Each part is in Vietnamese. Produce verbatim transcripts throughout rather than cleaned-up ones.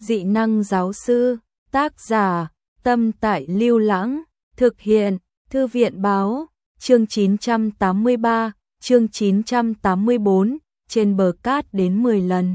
Dị năng giáo sư, tác giả, Tâm Tại Lưu Lãng, thực hiện, Thư viện báo, chương chín trăm tám mươi ba, chương chín trăm tám mươi bốn, trên bờ cát đến mười lần.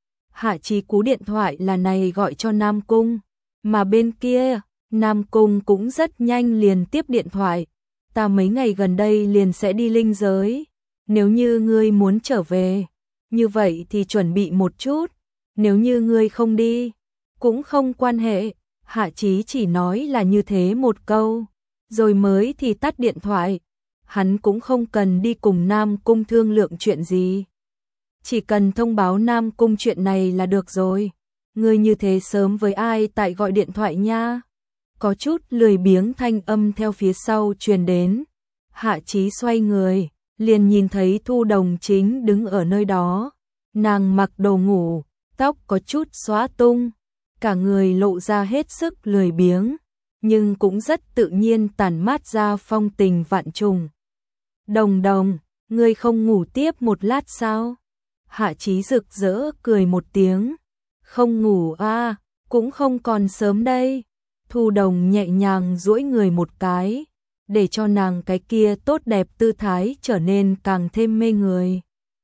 Hạ Chí cú điện thoại là này gọi cho Nam Cung, mà bên kia, Nam Cung cũng rất nhanh liền tiếp điện thoại. Ta mấy ngày gần đây liền sẽ đi linh giới, nếu như ngươi muốn trở về, như vậy thì chuẩn bị một chút, nếu như ngươi không đi, cũng không quan hệ. Hạ Chí chỉ nói là như thế một câu, rồi mới thì tắt điện thoại. Hắn cũng không cần đi cùng Nam Cung thương lượng chuyện gì, chỉ cần thông báo Nam Cung chuyện này là được rồi. Ngươi như thế sớm với ai tại gọi điện thoại nha? Có chút lười biếng thanh âm theo phía sau truyền đến. Hạ Chí xoay người, liền nhìn thấy Thu Đồng chính đứng ở nơi đó. Nàng mặc đồ ngủ, tóc có chút xóa tung, cả người lộ ra hết sức lười biếng, nhưng cũng rất tự nhiên tản mát ra phong tình vạn trùng. Đồng Đồng, ngươi không ngủ tiếp một lát sao? Hạ Chí rực rỡ cười một tiếng. Không ngủ à, cũng không còn sớm đây. Thu Đồng nhẹ nhàng duỗi người một cái, để cho nàng cái kia tốt đẹp tư thái trở nên càng thêm mê người.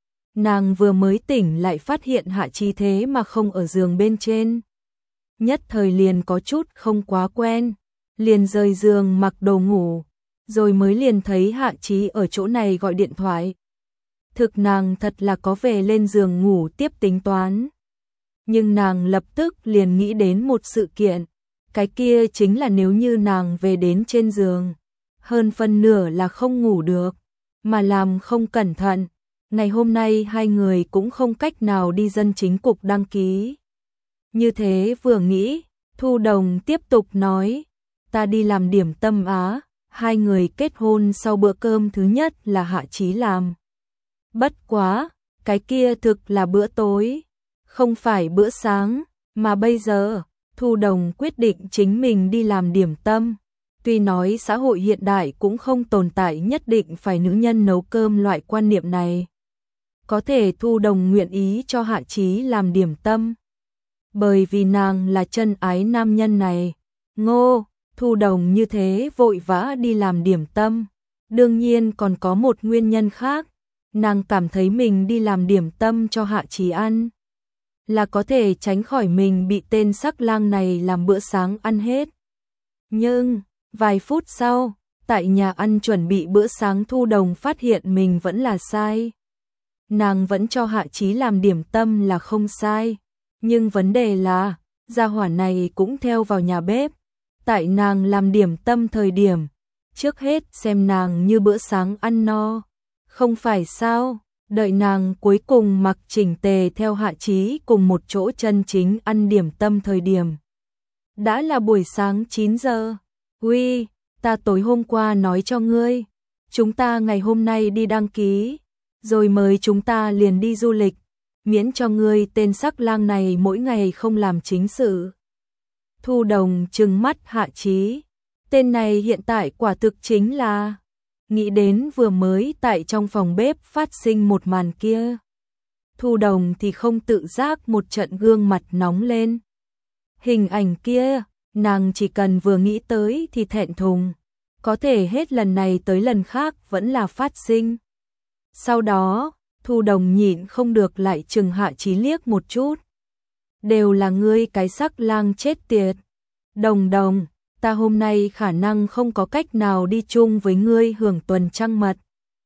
Nàng vừa mới tỉnh lại phát hiện Hạ Chí thế mà không ở giường bên trên. Nhất thời liền có chút không quá quen, liền rời giường mặc đồ ngủ, rồi mới liền thấy Hạ Chí ở chỗ này gọi điện thoại. Thực nàng thật là có về lên giường ngủ tiếp tính toán. Nhưng nàng lập tức liền nghĩ đến một sự kiện, cái kia chính là nếu như nàng về đến trên giường, hơn phân nửa là không ngủ được, mà làm không cẩn thận, ngày hôm nay hai người cũng không cách nào đi dân chính cục đăng ký. Như thế vừa nghĩ, Thu Đồng tiếp tục nói, ta đi làm điểm tâm á. Hai người kết hôn sau bữa cơm thứ nhất là Hạ Chí làm. Bất quá, cái kia thực là bữa tối, không phải bữa sáng, mà bây giờ, Thu Đồng quyết định chính mình đi làm điểm tâm. Tuy nói xã hội hiện đại cũng không tồn tại nhất định phải nữ nhân nấu cơm loại quan niệm này. Có thể Thu Đồng nguyện ý cho Hạ Chí làm điểm tâm, bởi vì nàng là chân ái nam nhân này. Ngô, Thu Đồng như thế vội vã đi làm điểm tâm, đương nhiên còn có một nguyên nhân khác. Nàng cảm thấy mình đi làm điểm tâm cho Hạ Chí ăn, là có thể tránh khỏi mình bị tên sắc lang này làm bữa sáng ăn hết. Nhưng, vài phút sau, tại nhà ăn chuẩn bị bữa sáng, Thu Đồng phát hiện mình vẫn là sai. Nàng vẫn cho Hạ Chí làm điểm tâm là không sai, nhưng vấn đề là, gia hỏa này cũng theo vào nhà bếp. Tại nàng làm điểm tâm thời điểm, trước hết xem nàng như bữa sáng ăn no. Không phải sao, đợi nàng cuối cùng mặc chỉnh tề theo Hạ Chí cùng một chỗ chân chính ăn điểm tâm thời điểm. Đã là buổi sáng chín giờ. Uy, ta tối hôm qua nói cho ngươi, chúng ta ngày hôm nay đi đăng ký, rồi mời chúng ta liền đi du lịch, miễn cho ngươi tên sắc lang này mỗi ngày không làm chính sự. Thu Đồng trừng mắt Hạ Chí, tên này hiện tại quả thực chính là... Nghĩ đến vừa mới tại trong phòng bếp phát sinh một màn kia, Thu Đồng thì không tự giác một trận gương mặt nóng lên. Hình ảnh kia, nàng chỉ cần vừa nghĩ tới thì thẹn thùng, có thể hết lần này tới lần khác vẫn là phát sinh. Sau đó, Thu Đồng nhịn không được lại chừng Hạ Chí liếc một chút. Đều là ngươi cái sắc lang chết tiệt. Đồng Đồng, ta hôm nay khả năng không có cách nào đi chung với ngươi hưởng tuần trăng mật.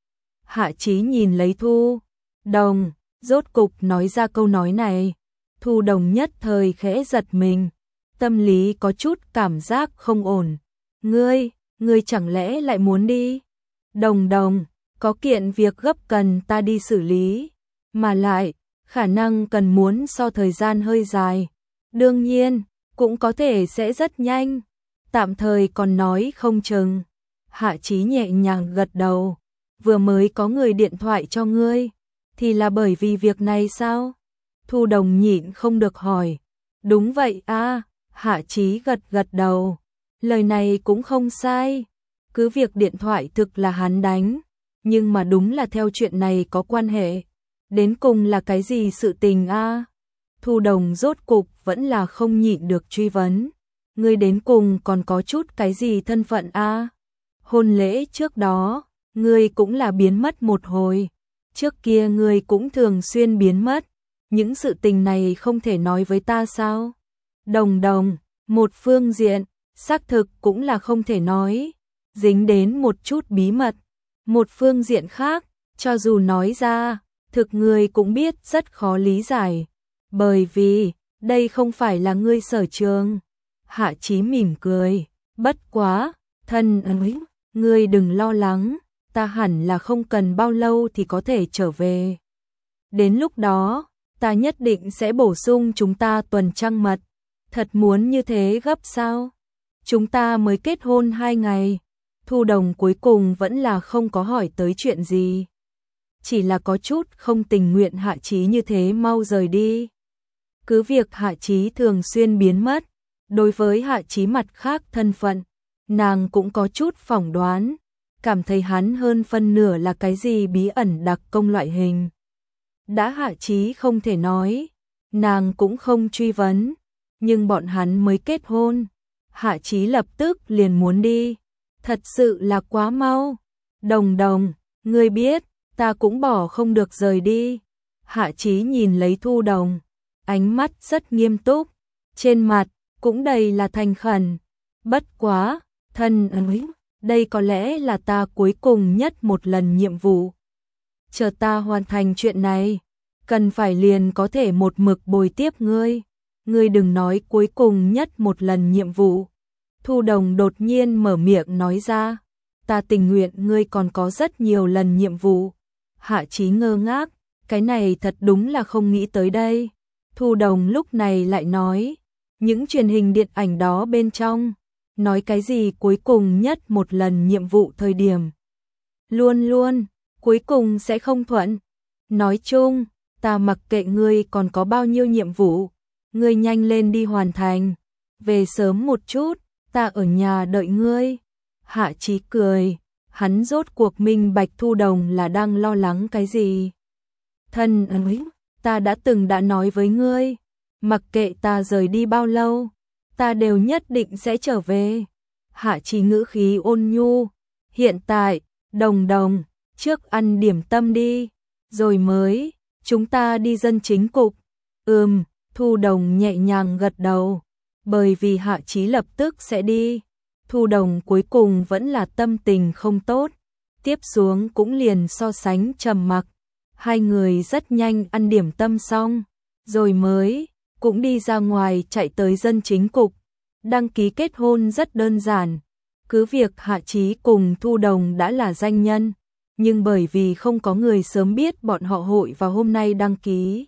Hạ Chí nhìn lấy Thu Đồng, rốt cục nói ra câu nói này. Thu Đồng nhất thời khẽ giật mình, tâm lý có chút cảm giác không ổn. Ngươi, ngươi chẳng lẽ lại muốn đi? Đồng Đồng, có kiện việc gấp cần ta đi xử lý, mà lại, khả năng cần muốn so thời gian hơi dài. Đương nhiên, cũng có thể sẽ rất nhanh. Tạm thời còn nói không chừng. Hạ Chí nhẹ nhàng gật đầu. Vừa mới có người điện thoại cho ngươi, thì là bởi vì việc này sao? Thu Đồng nhịn không được hỏi. Đúng vậy à, Hạ Chí gật gật đầu. Lời này cũng không sai. Cứ việc điện thoại thực là hắn đánh, nhưng mà đúng là theo chuyện này có quan hệ. Đến cùng là cái gì sự tình a? Thu Đồng rốt cục vẫn là không nhịn được truy vấn. Ngươi đến cùng còn có chút cái gì thân phận a? Hôn lễ trước đó, ngươi cũng là biến mất một hồi. Trước kia ngươi cũng thường xuyên biến mất. Những sự tình này không thể nói với ta sao? Đồng Đồng, một phương diện, xác thực cũng là không thể nói. Dính đến một chút bí mật. Một phương diện khác, cho dù nói ra, thực ngươi cũng biết rất khó lý giải. Bởi vì, đây không phải là ngươi sở trường. Hạ Chí mỉm cười, bất quá, thân ơi, ngươi đừng lo lắng, ta hẳn là không cần bao lâu thì có thể trở về. Đến lúc đó, ta nhất định sẽ bổ sung chúng ta tuần trăng mật. Thật muốn như thế gấp sao? Chúng ta mới kết hôn hai ngày. Thu Đồng cuối cùng vẫn là không có hỏi tới chuyện gì. Chỉ là có chút không tình nguyện Hạ Chí như thế mau rời đi. Cứ việc Hạ Chí thường xuyên biến mất, đối với Hạ Chí mặt khác thân phận, nàng cũng có chút phỏng đoán, cảm thấy hắn hơn phân nửa là cái gì bí ẩn đặc công loại hình. Đã Hạ Chí không thể nói, nàng cũng không truy vấn, nhưng bọn hắn mới kết hôn. Hạ Chí lập tức liền muốn đi, thật sự là quá mau. Đồng Đồng, ngươi biết, ta cũng bỏ không được rời đi. Hạ Chí nhìn lấy Thu Đồng, ánh mắt rất nghiêm túc, trên mặt cũng đầy là thành khẩn. Bất quá, thân ơi, đây có lẽ là ta cuối cùng nhất một lần nhiệm vụ. Chờ ta hoàn thành chuyện này, cần phải liền có thể một mực bồi tiếp ngươi. Ngươi đừng nói cuối cùng nhất một lần nhiệm vụ. Thu Đồng đột nhiên mở miệng nói ra, ta tình nguyện ngươi còn có rất nhiều lần nhiệm vụ. Hạ Chí ngơ ngác, cái này thật đúng là không nghĩ tới đây. Thu Đồng lúc này lại nói, những truyền hình điện ảnh đó bên trong, nói cái gì cuối cùng nhất một lần nhiệm vụ thời điểm. Luôn luôn, cuối cùng sẽ không thuận. Nói chung, ta mặc kệ ngươi còn có bao nhiêu nhiệm vụ, ngươi nhanh lên đi hoàn thành. Về sớm một chút, ta ở nhà đợi ngươi. Hạ Chí cười, hắn rốt cuộc minh bạch Thu Đồng là đang lo lắng cái gì. Thân ơi, ta đã từng đã nói với ngươi, mặc kệ ta rời đi bao lâu, ta đều nhất định sẽ trở về. Hạ Chí ngữ khí ôn nhu, hiện tại, Đồng Đồng, trước ăn điểm tâm đi, rồi mới, chúng ta đi dân chính cục. Ừm, Thu Đồng nhẹ nhàng gật đầu, bởi vì Hạ Chí lập tức sẽ đi. Thu Đồng cuối cùng vẫn là tâm tình không tốt, tiếp xuống cũng liền so sánh trầm mặc. Hai người rất nhanh ăn điểm tâm xong, rồi mới cũng đi ra ngoài chạy tới dân chính cục. Đăng ký kết hôn rất đơn giản, cứ việc Hạ Chí cùng Thu Đồng đã là danh nhân, nhưng bởi vì không có người sớm biết bọn họ hội vào hôm nay đăng ký.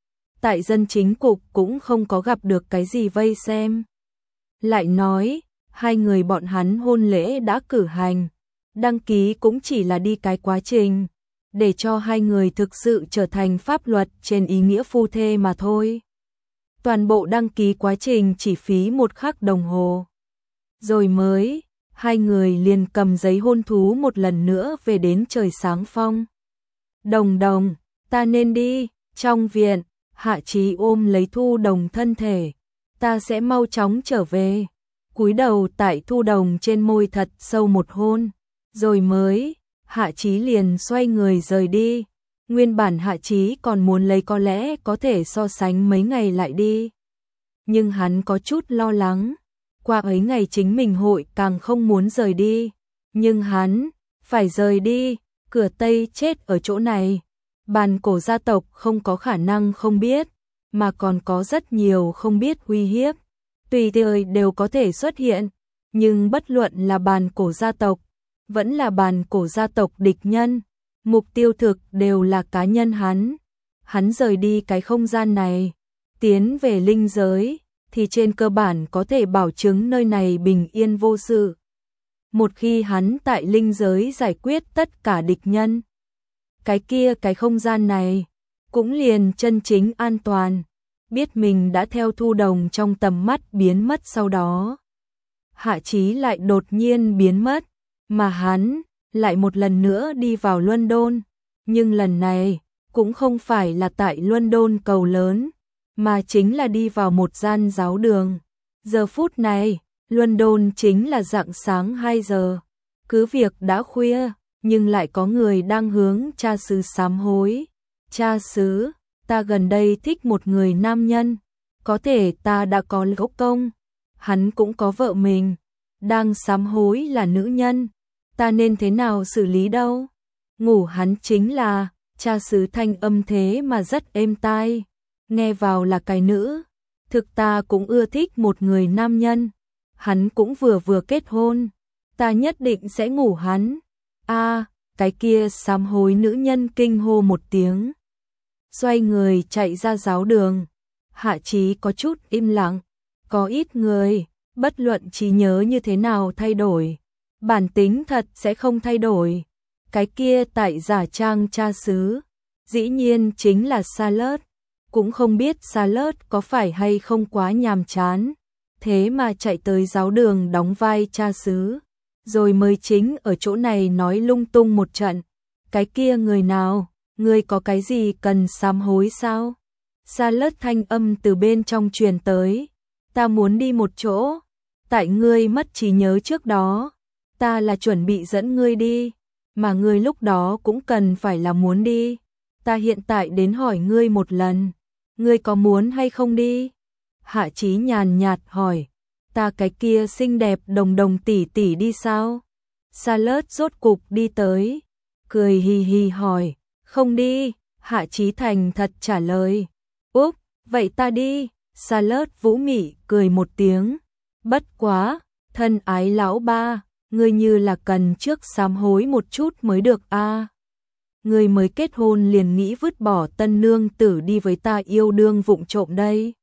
Tại dân chính cục cũng không có gặp được cái gì vây xem. Lại nói, hai người bọn hắn hôn lễ đã cử hành, đăng ký cũng chỉ là đi cái quá trình, để cho hai người thực sự trở thành pháp luật trên ý nghĩa phu thê mà thôi. Toàn bộ đăng ký quá trình chỉ phí một khắc đồng hồ. Rồi mới, hai người liền cầm giấy hôn thú một lần nữa về đến trời sáng phong. Đồng Đồng, ta nên đi. Trong viện, Hạ Chí ôm lấy Thu Đồng thân thể, ta sẽ mau chóng trở về. Cúi đầu tại Thu Đồng trên môi thật sâu một hôn, rồi mới, Hạ Chí liền xoay người rời đi. Nguyên bản Hạ Chí còn muốn lấy có lẽ có thể so sánh mấy ngày lại đi. Nhưng hắn có chút lo lắng, qua ấy ngày chính mình hội càng không muốn rời đi. Nhưng hắn, phải rời đi, cửa Tây chết ở chỗ này. Bàn cổ gia tộc không có khả năng không biết, mà còn có rất nhiều không biết uy hiếp. Tùy thời đều có thể xuất hiện, nhưng bất luận là bàn cổ gia tộc, vẫn là bàn cổ gia tộc địch nhân, mục tiêu thực đều là cá nhân hắn. Hắn rời đi cái không gian này, tiến về linh giới, thì trên cơ bản có thể bảo chứng nơi này bình yên vô sự. Một khi hắn tại linh giới giải quyết tất cả địch nhân, cái kia cái không gian này cũng liền chân chính an toàn. Biết mình đã theo Thu Đồng trong tầm mắt biến mất sau đó, Hạ Chí lại đột nhiên biến mất, mà hắn lại một lần nữa đi vào London, nhưng lần này cũng không phải là tại London cầu lớn, mà chính là đi vào một gian giáo đường. Giờ phút này, London chính là rạng sáng hai giờ. Cứ việc đã khuya, nhưng lại có người đang hướng cha xứ sám hối. Cha xứ, ta gần đây thích một người nam nhân. Có thể ta đã có gốc công. Hắn cũng có vợ mình. Đang sám hối là nữ nhân. Ta nên thế nào xử lý đâu? Ngủ hắn chính là, cha xứ thanh âm thế mà rất êm tai. Nghe vào là cái nữ. Thực ta cũng ưa thích một người nam nhân. Hắn cũng vừa vừa kết hôn. Ta nhất định sẽ ngủ hắn. A, cái kia sám hối nữ nhân kinh hô một tiếng. Xoay người chạy ra giáo đường. Hạ Chí có chút im lặng. Có ít người, bất luận trí nhớ như thế nào thay đổi, bản tính thật sẽ không thay đổi. Cái kia tại giả trang cha xứ, dĩ nhiên chính là Charlotte. Cũng không biết Charlotte có phải hay không quá nhàm chán, thế mà chạy tới giáo đường đóng vai cha xứ, rồi mới chính ở chỗ này nói lung tung một trận. Cái kia người nào, ngươi có cái gì cần sám hối sao? Charlotte thanh âm từ bên trong truyền tới, ta muốn đi một chỗ, tại ngươi mất trí nhớ trước đó, ta là chuẩn bị dẫn ngươi đi, mà ngươi lúc đó cũng cần phải là muốn đi. Ta hiện tại đến hỏi ngươi một lần, ngươi có muốn hay không đi? Hạ Chí nhàn nhạt hỏi, ta cái kia xinh đẹp đồng đồng tỷ tỷ đi sao? Charlotte rốt cục đi tới, cười hì hì hỏi, không đi. Hạ Chí thành thật trả lời, úp, vậy ta đi. Charlotte vũ mị cười một tiếng, bất quá, thân ái lão ba, ngươi như là cần trước sám hối một chút mới được a. À. Ngươi mới kết hôn liền nghĩ vứt bỏ tân nương tử đi với ta yêu đương vụng trộm đây.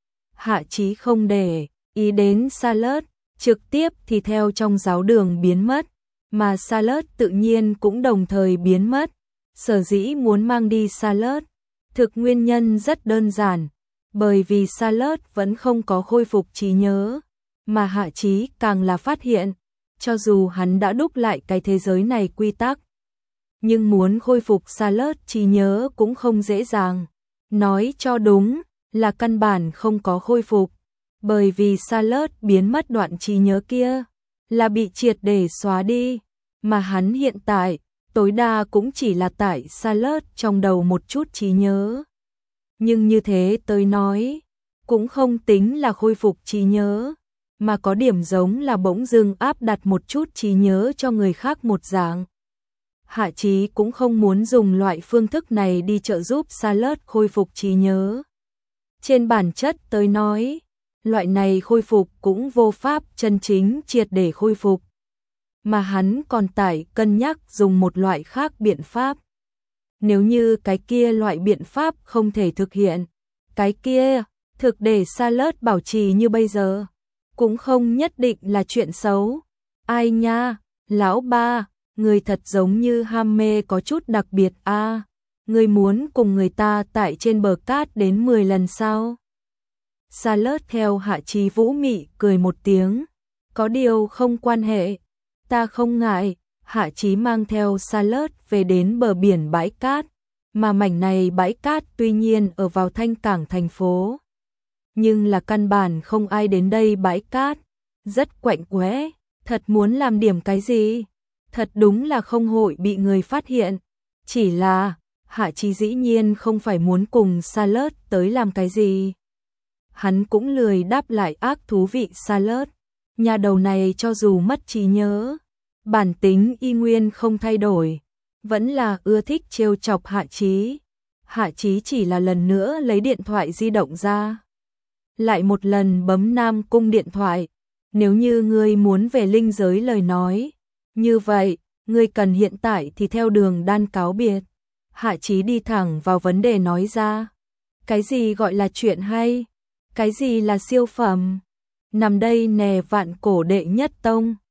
Hạ Chí không để ý đến Charlotte, trực tiếp thì theo trong giáo đường biến mất, mà Charlotte tự nhiên cũng đồng thời biến mất. Sở dĩ muốn mang đi Charlotte, thực nguyên nhân rất đơn giản, bởi vì Charlotte vẫn không có khôi phục trí nhớ, mà Hạ Chí càng là phát hiện, cho dù hắn đã đúc lại cái thế giới này quy tắc, nhưng muốn khôi phục Charlotte trí nhớ cũng không dễ dàng. Nói cho đúng là căn bản không có khôi phục, bởi vì Charlotte biến mất đoạn trí nhớ kia, là bị triệt để xóa đi, mà hắn hiện tại, tối đa cũng chỉ là tại Charlotte trong đầu một chút trí nhớ. Nhưng như thế tôi nói, cũng không tính là khôi phục trí nhớ, mà có điểm giống là bỗng dưng áp đặt một chút trí nhớ cho người khác một dạng. Hạ Chí cũng không muốn dùng loại phương thức này đi trợ giúp Charlotte khôi phục trí nhớ. Trên bản chất tôi nói, loại này khôi phục cũng vô pháp chân chính triệt để khôi phục, mà hắn còn tại cân nhắc dùng một loại khác biện pháp. Nếu như cái kia loại biện pháp không thể thực hiện, cái kia, thực để Charlotte bảo trì như bây giờ, cũng không nhất định là chuyện xấu. Ai nha, lão ba, người thật giống như ham mê có chút đặc biệt a. À, người muốn cùng người ta tại trên bờ cát đến mười lần sao? Charlotte theo Hạ Chí vũ mị cười một tiếng, có điều không quan hệ, ta không ngại. Hạ Chí mang theo Charlotte về đến bờ biển bãi cát, mà mảnh này bãi cát tuy nhiên ở vào thanh cảng thành phố, nhưng là căn bản không ai đến đây bãi cát, rất quạnh quẽ, thật muốn làm điểm cái gì, thật đúng là không hội bị người phát hiện. Chỉ là, Hạ Chí dĩ nhiên không phải muốn cùng Charlotte tới làm cái gì. Hắn cũng lười đáp lại ác thú vị Charlotte, nhà đầu này cho dù mất trí nhớ, bản tính y nguyên không thay đổi, vẫn là ưa thích trêu chọc Hạ Chí. Hạ Chí chỉ là lần nữa lấy điện thoại di động ra, lại một lần bấm Nam Cung điện thoại. Nếu như ngươi muốn về linh giới lời nói, như vậy, ngươi cần hiện tại thì theo đường đan cáo biệt. Hạ Chí đi thẳng vào vấn đề nói ra. Cái gì gọi là chuyện hay? Cái gì là siêu phẩm? Nằm đây nè vạn cổ đệ nhất tông.